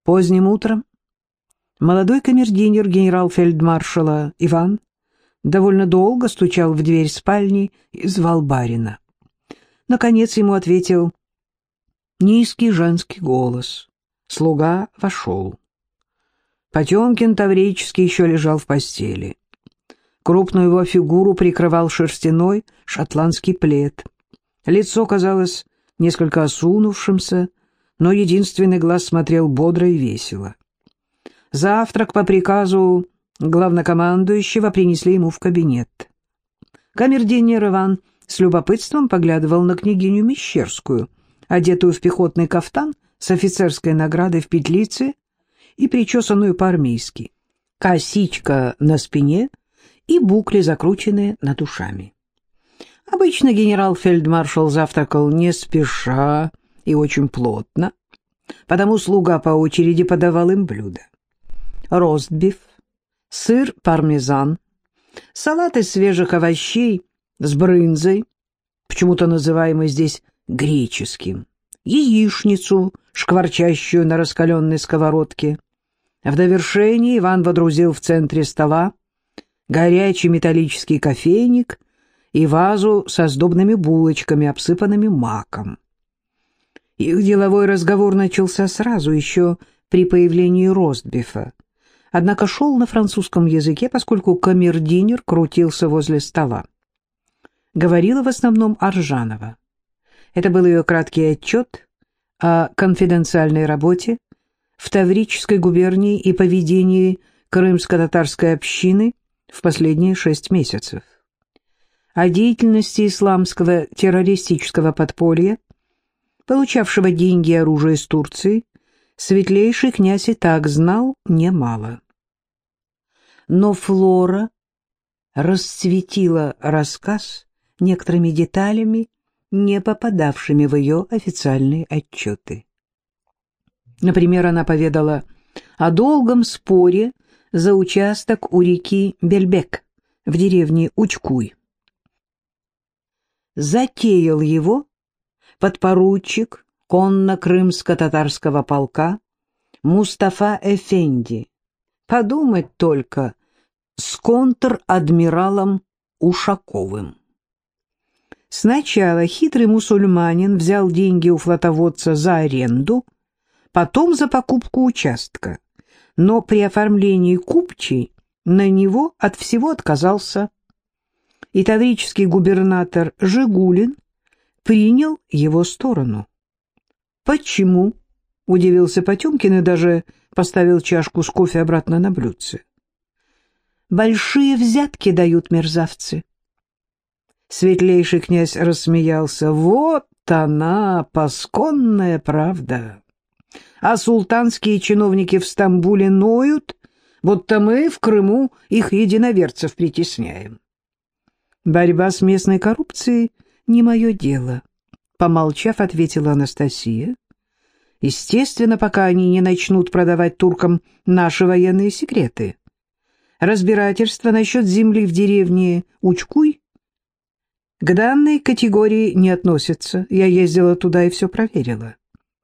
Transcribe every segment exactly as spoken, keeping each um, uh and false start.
Поздним утром молодой камердинер генерал-фельдмаршала Иван довольно долго стучал в дверь спальни и звал барина. Наконец ему ответил низкий женский голос. Слуга вошел. Потемкин таврически еще лежал в постели. Крупную его фигуру прикрывал шерстяной шотландский плед. Лицо казалось несколько осунувшимся, но единственный глаз смотрел бодро и весело. Завтрак по приказу главнокомандующего принесли ему в кабинет. Камердинер Иван с любопытством поглядывал на княгиню Мещерскую, одетую в пехотный кафтан с офицерской наградой в петлице и причесанную по-армейски, косичка на спине и букли, закрученные над ушами. Обычно генерал-фельдмаршал завтракал не спеша и очень плотно, потому слуга по очереди подавал им блюда. Ростбиф, сыр пармезан, салат из свежих овощей с брынзой, почему-то называемый здесь греческим, яичницу, шкварчащую на раскаленной сковородке. В довершении Иван водрузил в центре стола горячий металлический кофейник и вазу со сдобными булочками, обсыпанными маком. Их деловой разговор начался сразу, еще при появлении ростбифа, однако шел на французском языке, поскольку камердинер крутился возле стола. Говорила в основном Аржанова. Это был ее краткий отчет о конфиденциальной работе в Таврической губернии и поведении крымско-татарской общины в последние шесть месяцев. О деятельности исламского террористического подполья, получавшего деньги и оружие из Турции, светлейший князь и так знал немало. Но Флора расцветила рассказ некоторыми деталями, не попадавшими в ее официальные отчеты. Например, она поведала о долгом споре за участок у реки Бельбек в деревне Учкуй. Затеял его подпоручик конно-крымско-татарского полка Мустафа Эфенди. Подумать только, с контр-адмиралом Ушаковым. Сначала хитрый мусульманин взял деньги у флотоводца за аренду, потом за покупку участка, но при оформлении купчей на него от всего отказался. И таврический губернатор Жигулин принял его сторону. «Почему?» — удивился Потемкин и даже поставил чашку с кофе обратно на блюдце. «Большие взятки дают мерзавцы». Светлейший князь рассмеялся. «Вот она, пасконная правда. А султанские чиновники в Стамбуле ноют, будто мы в Крыму их единоверцев притесняем». «Борьба с местной коррупцией не мое дело», — помолчав, ответила Анастасия. «Естественно, пока они не начнут продавать туркам наши военные секреты. Разбирательство насчет земли в деревне Учкуй к данной категории не относится. Я ездила туда и все проверила».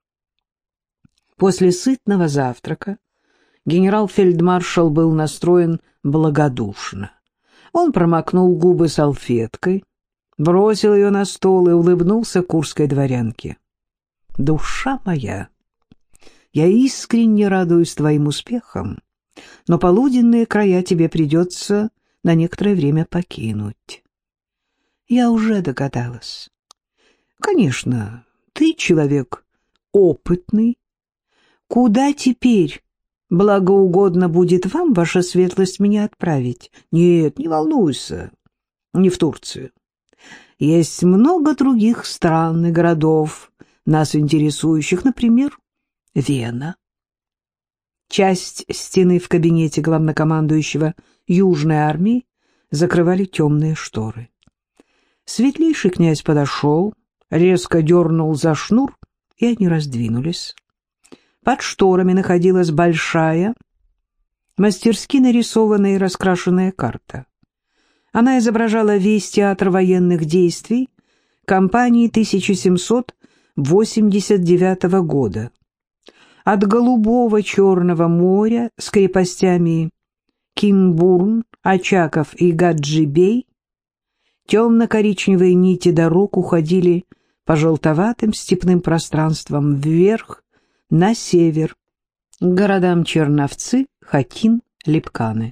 После сытного завтрака генерал-фельдмаршал был настроен благодушно. Он промокнул губы салфеткой, бросил ее на стол и улыбнулся курской дворянке. «Душа моя, я искренне радуюсь твоим успехам, но полуденные края тебе придется на некоторое время покинуть». «Я уже догадалась. Конечно, ты человек опытный. Куда теперь благоугодно будет вам, ваша светлость, меня отправить?» «Нет, не волнуйся, не в Турцию. Есть много других стран и городов, нас интересующих, например, Вена». Часть стены в кабинете главнокомандующего Южной армии закрывали темные шторы. Светлейший князь подошел, резко дернул за шнур, и они раздвинулись. Под шторами находилась большая, мастерски нарисованная и раскрашенная карта. Она изображала весь театр военных действий кампании тысяча семьсот восемьдесят девятого года. от голубого Черного моря с крепостями Кинбурн, Очаков и Гаджибей темно-коричневые нити дорог уходили по желтоватым степным пространствам вверх, на север, к городам Черновцы, Хатин, Липканы.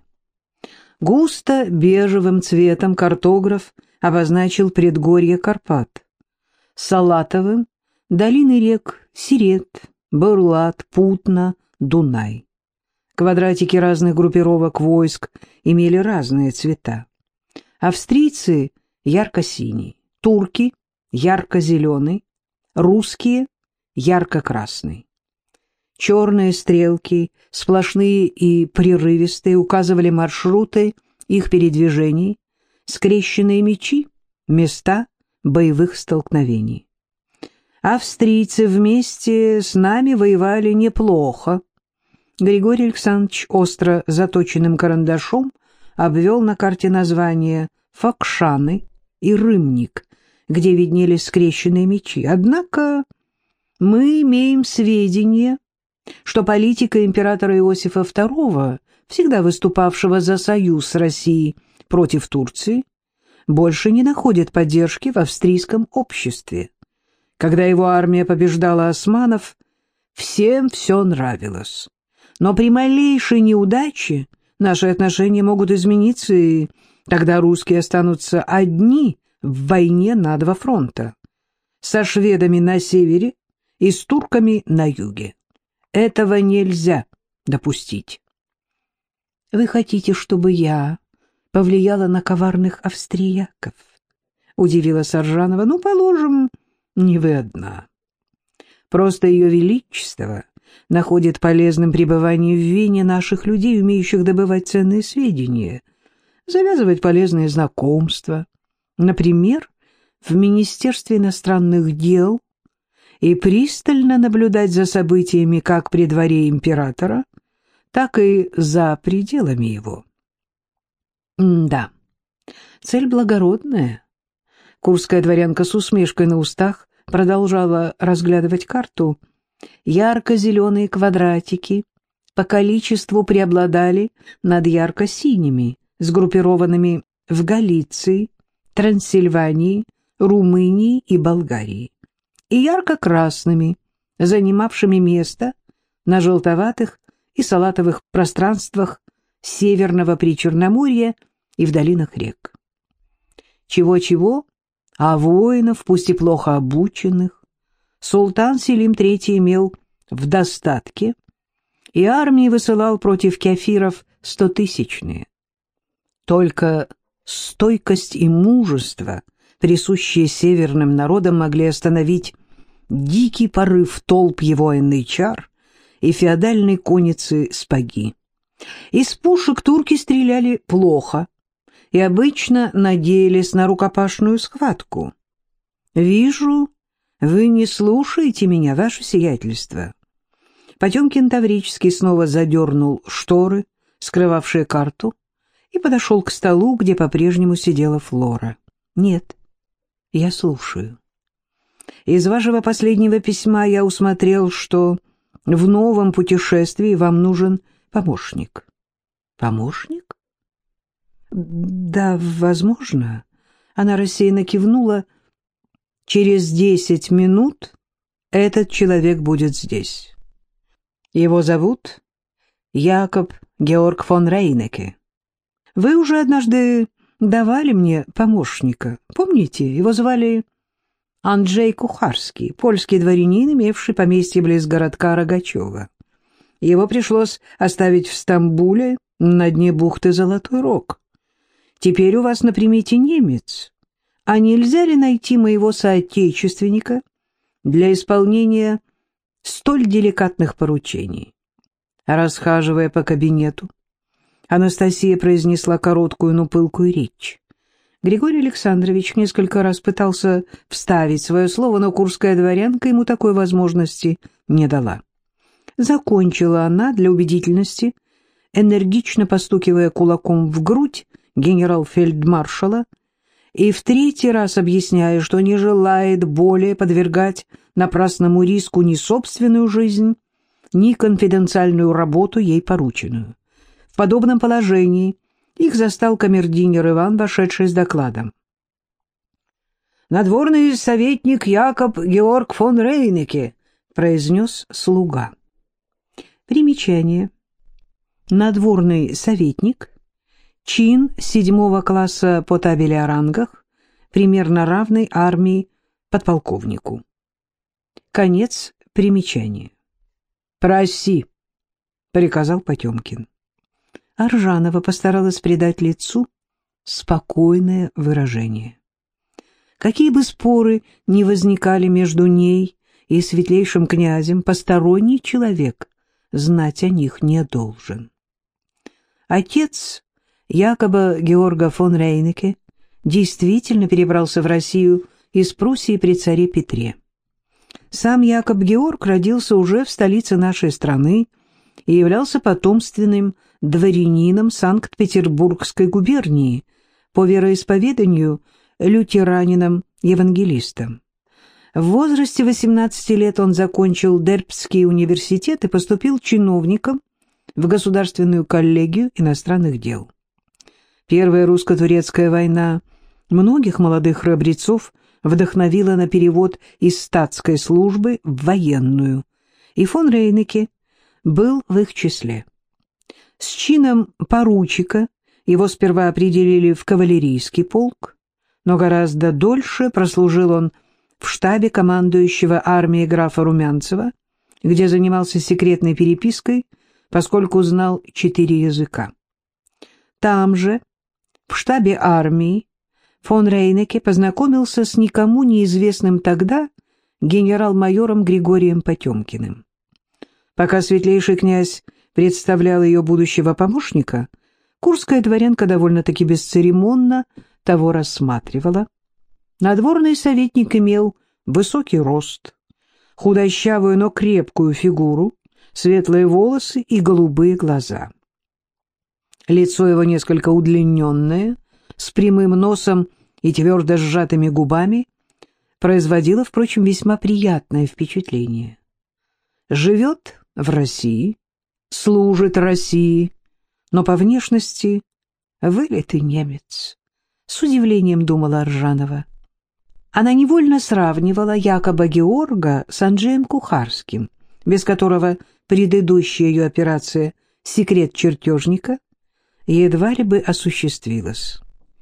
Густо бежевым цветом картограф обозначил предгорье Карпат, салатовым — долины рек Сирет, Бурлат, Путна, Дунай. Квадратики разных группировок войск имели разные цвета. Австрийцы — ярко-синий, турки — ярко-зеленый, русские — ярко-красный. Черные стрелки, сплошные и прерывистые, указывали маршруты их передвижений, скрещенные мечи — места боевых столкновений. Австрийцы вместе с нами воевали неплохо. Григорий Александрович остро заточенным карандашом обвел на карте названия Фокшаны и Рымник, где виднелись скрещенные мечи. Однако мы имеем сведения, что политика императора Иосифа второго, всегда выступавшего за союз с Россией против Турции, больше не находит поддержки в австрийском обществе. Когда его армия побеждала османов, всем все нравилось. Но при малейшей неудаче наши отношения могут измениться, и тогда русские останутся одни в войне на два фронта. Со шведами на севере и с турками на юге. Этого нельзя допустить. «Вы хотите, чтобы я повлияла на коварных австрияков?» — удивила Саржанова. «Ну, положим, не вы одна. Просто ее величество находит полезным пребывание в Вене наших людей, умеющих добывать ценные сведения, завязывать полезные знакомства, например, в Министерстве иностранных дел, и пристально наблюдать за событиями как при дворе императора, так и за пределами его». «Да, цель благородная». Курская дворянка с усмешкой на устах продолжала разглядывать карту. Ярко-зеленые квадратики по количеству преобладали над ярко-синими, сгруппированными в Галиции, Трансильвании, Румынии и Болгарии, и ярко-красными, занимавшими место на желтоватых и салатовых пространствах Северного Причерноморья и в долинах рек. Чего-чего, а воинов, пусть и плохо обученных, султан Селим третий имел в достатке, и армии высылал против кефиров стотысячные. Только стойкость и мужество, присущие северным народам, могли остановить дикий порыв толп его янычар и феодальной конницы спаги. Из пушек турки стреляли плохо и обычно надеялись на рукопашную схватку. «Вижу, вы не слушаете меня, ваше сиятельство». Потемкин Таврический снова задернул шторы, скрывавшие карту, и подошел к столу, где по-прежнему сидела Флора. «Нет, я слушаю. Из вашего последнего письма я усмотрел, что в новом путешествии вам нужен помощник». «Помощник?» «Да, возможно». Она рассеянно кивнула. «Через десять минут этот человек будет здесь. Его зовут Якоб Георг фон Рейнеке. Вы уже однажды давали мне помощника. Помните, его звали Анджей Кухарский, польский дворянин, имевший поместье близ городка Рогачева. Его пришлось оставить в Стамбуле на дне бухты Золотой Рог. Теперь у вас на примете немец. А нельзя ли найти моего соотечественника для исполнения столь деликатных поручений?» Расхаживая по кабинету, Анастасия произнесла короткую, но пылкую речь. Григорий Александрович несколько раз пытался вставить свое слово, но курская дворянка ему такой возможности не дала. Закончила она для убедительности, энергично постукивая кулаком в грудь генерал-фельдмаршала и в третий раз объясняя, что не желает более подвергать напрасному риску ни собственную жизнь, ни конфиденциальную работу, ей порученную. В подобном положении их застал камердинер Иван, вошедший с докладом. «Надворный советник Якоб Георг фон Рейнеке», — произнес слуга. Примечание. Надворный советник — чин седьмого класса по табели о рангах, примерно равный армии подполковнику. Конец примечания. «Проси», — приказал Потемкин. Аржанова постаралась придать лицу спокойное выражение. Какие бы споры ни возникали между ней и светлейшим князем, посторонний человек знать о них не должен. Отец Якоба Георга фон Рейнеке действительно перебрался в Россию из Пруссии при царе Петре. Сам Якоб Георг родился уже в столице нашей страны и являлся потомственным дворянином Санкт-Петербургской губернии, по вероисповеданию лютеранином-евангелистом. В возрасте восемнадцати лет он закончил Дербцкий университет и поступил чиновником в Государственную коллегию иностранных дел. Первая русско-турецкая война многих молодых храбрецов вдохновила на перевод из статской службы в военную, и фон Рейнеке был в их числе. С чином поручика его сперва определили в кавалерийский полк, но гораздо дольше прослужил он в штабе командующего армией графа Румянцева, где занимался секретной перепиской, поскольку знал четыре языка. Там же, в штабе армии, фон Рейнеке познакомился с никому неизвестным тогда генерал-майором Григорием Потемкиным. Пока светлейший князь представлял ее будущего помощника, курская дворянка довольно-таки бесцеремонно того рассматривала. Надворный советник имел высокий рост, худощавую, но крепкую фигуру, светлые волосы и голубые глаза. Лицо его несколько удлиненное, с прямым носом и твердо сжатыми губами, производило, впрочем, весьма приятное впечатление. Живет в России, служит России, но по внешности вылитый немец. С удивлением думала Аржанова. Она невольно сравнивала Якоба Георга с Анджеем Кухарским, без которого предыдущая ее операция «Секрет чертежника» едва ли бы осуществилась.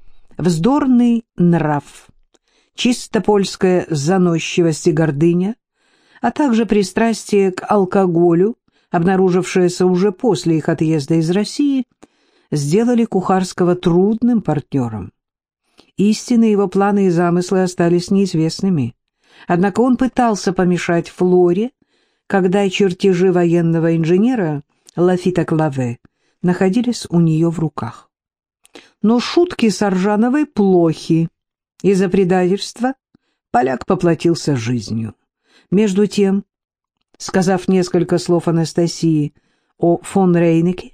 Вздорный нрав, чисто польская заносчивость и гордыня, а также пристрастие к алкоголю, обнаружившееся уже после их отъезда из России, сделали Кухарского трудным партнером. Истинные его планы и замыслы остались неизвестными. Однако он пытался помешать Флоре, когда чертежи военного инженера Лафита Клаве находились у нее в руках. Но шутки с Аржановой плохи. Из-за предательства поляк поплатился жизнью. Между тем, сказав несколько слов Анастасии о фон Рейнеке,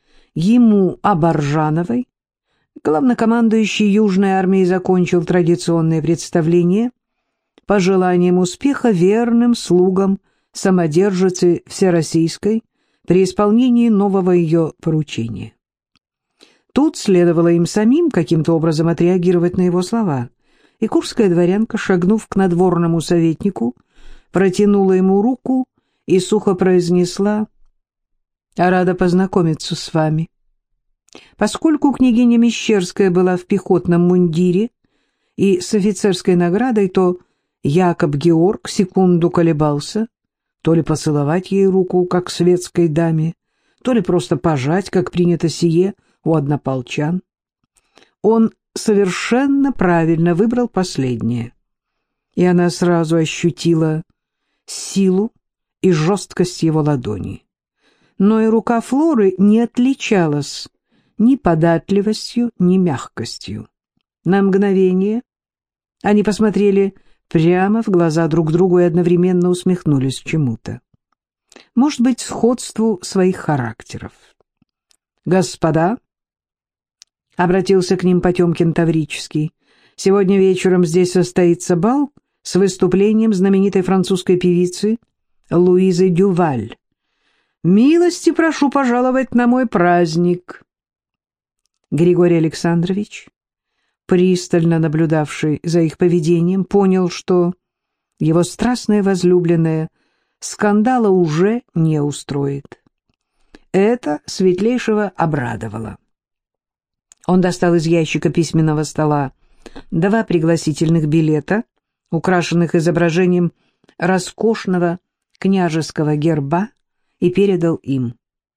ему об Аржановой, главнокомандующий Южной армией закончил традиционное представление пожеланием успеха верным слугам самодержицы Всероссийской при исполнении нового ее поручения. Тут следовало им самим каким-то образом отреагировать на его слова, и курская дворянка, шагнув к надворному советнику, протянула ему руку и сухо произнесла: «Рада познакомиться с вами». Поскольку княгиня Мещерская была в пехотном мундире и с офицерской наградой, то Якоб Георг секунду колебался, то ли поцеловать ей руку, как светской даме, то ли просто пожать, как принято сие у однополчан. Он совершенно правильно выбрал последнее, и она сразу ощутила силу и жесткость его ладони. Но и рука Флоры не отличалась ни податливостью, ни мягкостью. На мгновение они посмотрели прямо в глаза друг другу и одновременно усмехнулись чему-то. Может быть, сходству своих характеров. «Господа», — обратился к ним Потемкин Таврический, — «сегодня вечером здесь состоится бал с выступлением знаменитой французской певицы Луизы Дюваль. Милости прошу пожаловать на мой праздник. Григорий Александрович, пристально наблюдавший за их поведением, понял, что его страстная возлюбленная скандала уже не устроит. Это Светлейшего обрадовало. Он достал из ящика письменного стола два пригласительных билета, украшенных изображением роскошного княжеского герба, и передал им.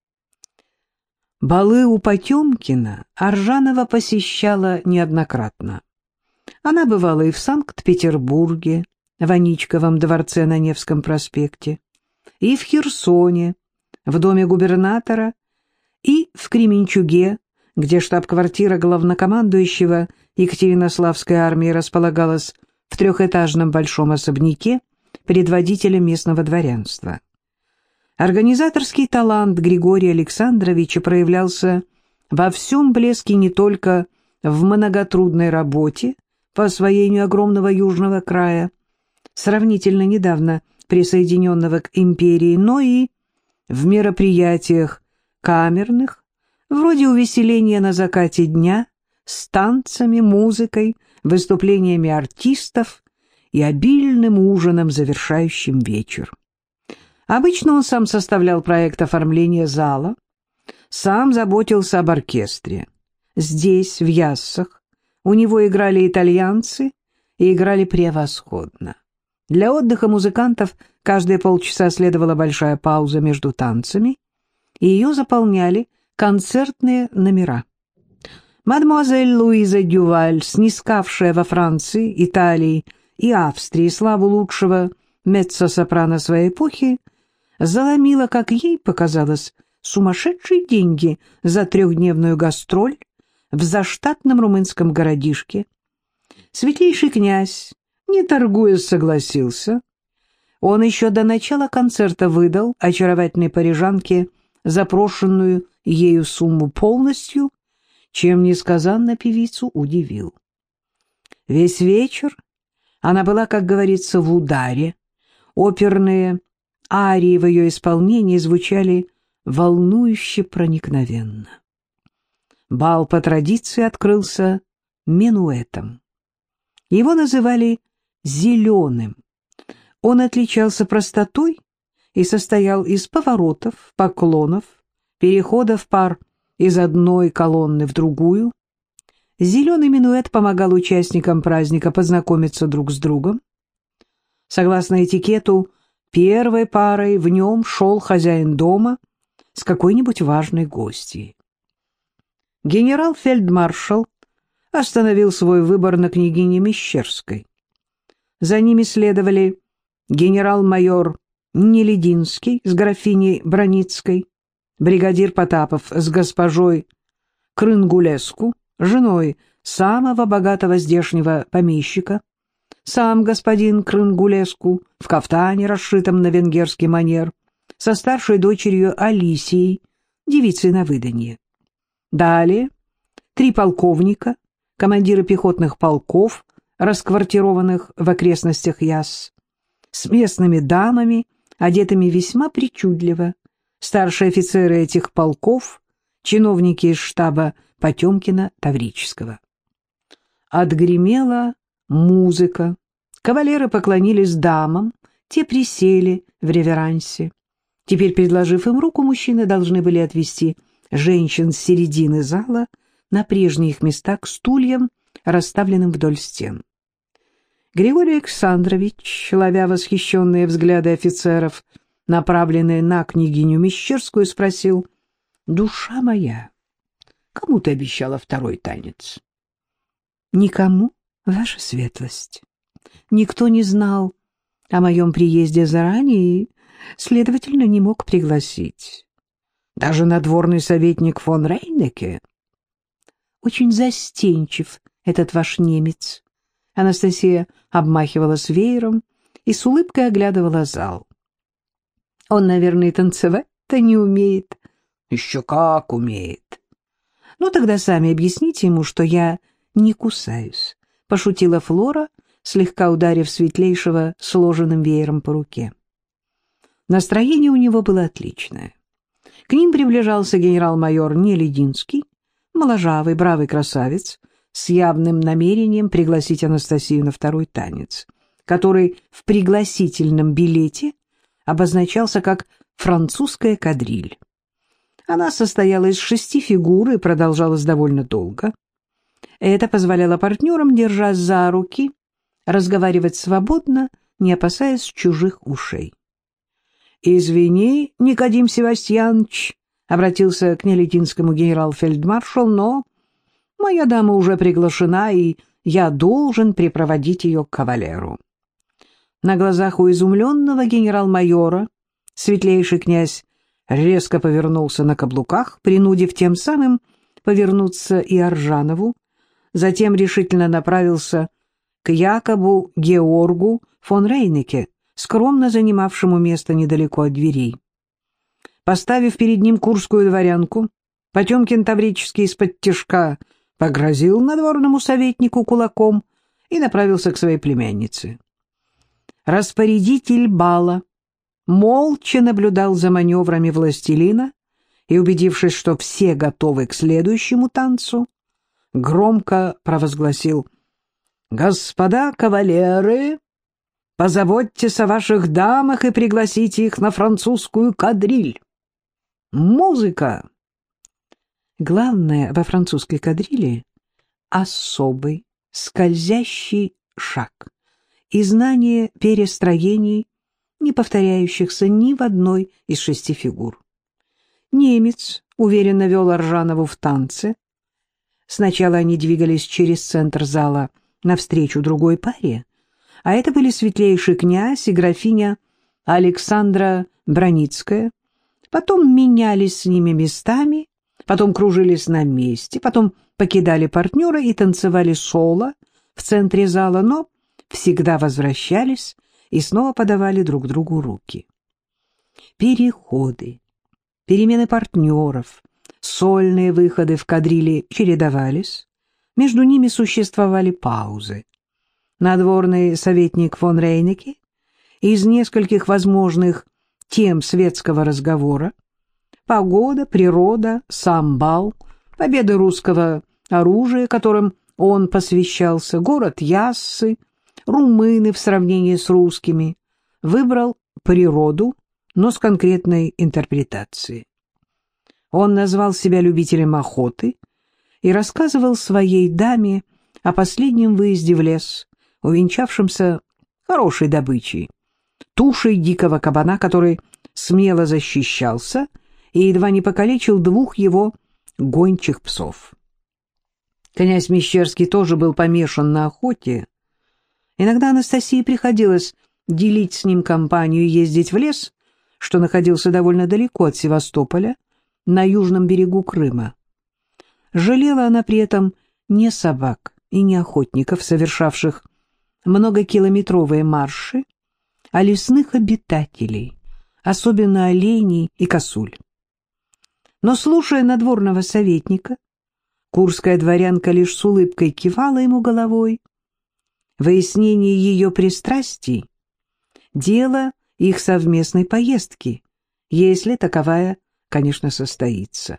Балы у Потемкина Аржанова посещала неоднократно. Она бывала и в Санкт-Петербурге, в Аничковом дворце на Невском проспекте, и в Херсоне, в доме губернатора, и в Кременчуге, где штаб-квартира главнокомандующего Екатеринославской армии располагалась в трехэтажном большом особняке предводителя местного дворянства. Организаторский талант Григория Александровича проявлялся во всем блеске не только в многотрудной работе по освоению огромного южного края, сравнительно недавно присоединенного к империи, но и в мероприятиях камерных, вроде увеселения на закате дня, с танцами, музыкой, выступлениями артистов и обильным ужином, завершающим вечер. Обычно он сам составлял проект оформления зала, сам заботился об оркестре. Здесь, в Яссах, у него играли итальянцы и играли превосходно. Для отдыха музыкантов каждые полчаса следовала большая пауза между танцами, и ее заполняли концертные номера. Мадемуазель Луиза Дюваль, снискавшая во Франции, Италии и Австрии славу лучшего меццо-сопрано своей эпохи, заломила, как ей показалось, сумасшедшие деньги за трехдневную гастроль в заштатном румынском городишке. Светлейший князь, не торгуясь, согласился. Он еще до начала концерта выдал очаровательной парижанке запрошенную ею сумму полностью, чем несказанно певицу удивил. Весь вечер она была, как говорится, в ударе. Оперные арии в ее исполнении звучали волнующе проникновенно. Бал по традиции открылся минуэтом. Его называли «зеленым». Он отличался простотой и состоял из поворотов, поклонов, переходов пар из одной колонны в другую. Зеленый минуэт помогал участникам праздника познакомиться друг с другом. Согласно этикету, первой парой в нем шел хозяин дома с какой-нибудь важной гостьей. Генерал-фельдмаршал остановил свой выбор на княгине Мещерской. За ними следовали генерал-майор Нелединский с графиней Броницкой, бригадир Потапов с госпожой Крынгулеску, женой самого богатого здешнего помещика, сам господин Крынгулеску в кафтане, расшитом на венгерский манер, со старшей дочерью Алисией, девицей на выданье. Далее три полковника, командиры пехотных полков, расквартированных в окрестностях Ясс, с местными дамами, одетыми весьма причудливо, старшие офицеры этих полков, чиновники из штаба Потемкина-Таврического. Отгремела музыка, кавалеры поклонились дамам, те присели в реверансе. Теперь, предложив им руку, мужчины должны были отвести женщин с середины зала на прежние их места к стульям, расставленным вдоль стен. Григорий Александрович, ловя восхищенные взгляды офицеров, направленные на княгиню Мещерскую, спросил: «Душа моя, кому ты обещала второй танец?» «Никому, ваша светлость. Никто не знал о моем приезде заранее и, следовательно, не мог пригласить. Даже надворный советник фон Рейнеке. Очень застенчив этот ваш немец». Анастасия обмахивалась веером и с улыбкой оглядывала зал. «Он, наверное, танцевать-то не умеет». «Еще как умеет». «Ну, тогда сами объясните ему, что я не кусаюсь», — пошутила Флора, слегка ударив Светлейшего сложенным веером по руке. Настроение у него было отличное. К ним приближался генерал-майор Нелединский, моложавый, бравый красавец, с явным намерением пригласить Анастасию на второй танец, который в пригласительном билете обозначался как «французская кадриль». Она состояла из шести фигур и продолжалась довольно долго. Это позволяло партнерам, держась за руки, разговаривать свободно, не опасаясь чужих ушей. «Извини, Никодим Севастьянович», — обратился к Нелединскому генерал-фельдмаршал, «но моя дама уже приглашена, и я должен припроводить ее к кавалеру». На глазах у изумленного генерал-майора светлейший князь резко повернулся на каблуках, принудив тем самым повернуться и Аржанову, затем решительно направился к Якобу Георгу фон Рейнеке, скромно занимавшему место недалеко от дверей. Поставив перед ним курскую дворянку, Потемкин таврический из-под тишка погрозил надворному советнику кулаком и направился к своей племяннице. Распорядитель бала молча наблюдал за маневрами властелина и, убедившись, что все готовы к следующему танцу, громко провозгласил: «Господа кавалеры, позаботьтесь о ваших дамах и пригласите их на французскую кадриль. Музыка!» Главное во французской кадрили — особый скользящий шаг и знание перестроений, не повторяющихся ни в одной из шести фигур. Немец уверенно вел Аржанову в танце. Сначала они двигались через центр зала навстречу другой паре, а это были светлейший князь и графиня Александра Браницкая, потом менялись с ними местами, потом кружились на месте, потом покидали партнера и танцевали соло в центре зала, но всегда возвращались и снова подавали друг другу руки. Переходы, перемены партнеров, сольные выходы в кадрили чередовались, между ними существовали паузы. Надворный советник фон Рейнеке из нескольких возможных тем светского разговора — погода, природа, сам бал, победы русского оружия, которым он посвящался, город Яссы, румыны в сравнении с русскими — выбрал природу, но с конкретной интерпретацией. Он назвал себя любителем охоты и рассказывал своей даме о последнем выезде в лес, увенчавшемся хорошей добычей, тушей дикого кабана, который смело защищался и едва не покалечил двух его гончих псов. Князь Мещерский тоже был помешан на охоте. Иногда Анастасии приходилось делить с ним компанию и ездить в лес, что находился довольно далеко от Севастополя, на южном берегу Крыма. Жалела она при этом не собак и не охотников, совершавших многокилометровые марши, а лесных обитателей, особенно оленей и косуль. Но, слушая надворного советника, курская дворянка лишь с улыбкой кивала ему головой. Выяснение ее пристрастий — дело их совместной поездки, если таковая, конечно, состоится.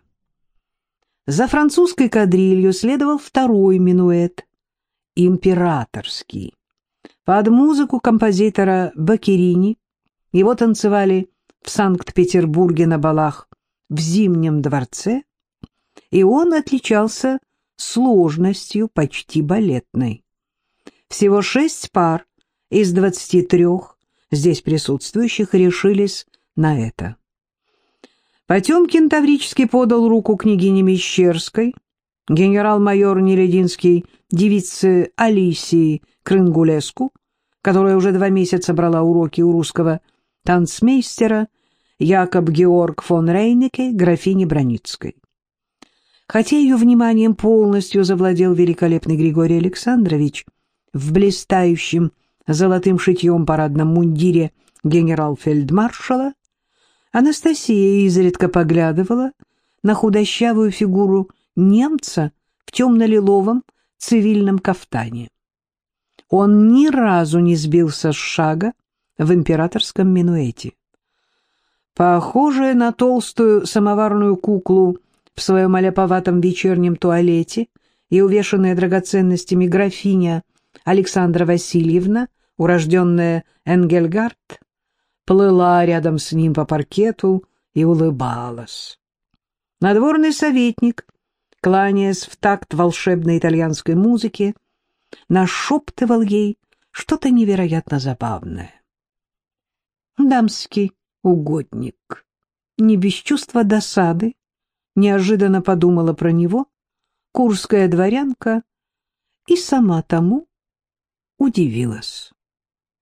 За французской кадрилью следовал второй минуэт, императорский. Под музыку композитора Баккерини его танцевали в Санкт-Петербурге на балах в Зимнем дворце, и он отличался сложностью почти балетной. Всего шесть пар из двадцати трех здесь присутствующих решились на это. Потемкин таврически подал руку княгине Мещерской, генерал-майор Нелединский девице Алисии Крынгулеску, которая уже два месяца брала уроки у русского танцмейстера Якоб Георг фон Рейнеке, графине Браницкой. Хотя ее вниманием полностью завладел великолепный Григорий Александрович в блистающем золотым шитьем парадном мундире генерал-фельдмаршала, Анастасия изредка поглядывала на худощавую фигуру немца в темно-лиловом цивильном кафтане. Он ни разу не сбился с шага в императорском минуэте. Похожая на толстую самоварную куклу в своем аляповатом вечернем туалете и увешанная драгоценностями графиня Александра Васильевна, урожденная Энгельгард, плыла рядом с ним по паркету и улыбалась. Надворный советник, кланяясь в такт волшебной итальянской музыки, нашептывал ей что-то невероятно забавное. Дамский угодник, не без чувства досады, неожиданно подумала про него курская дворянка и сама тому удивилась.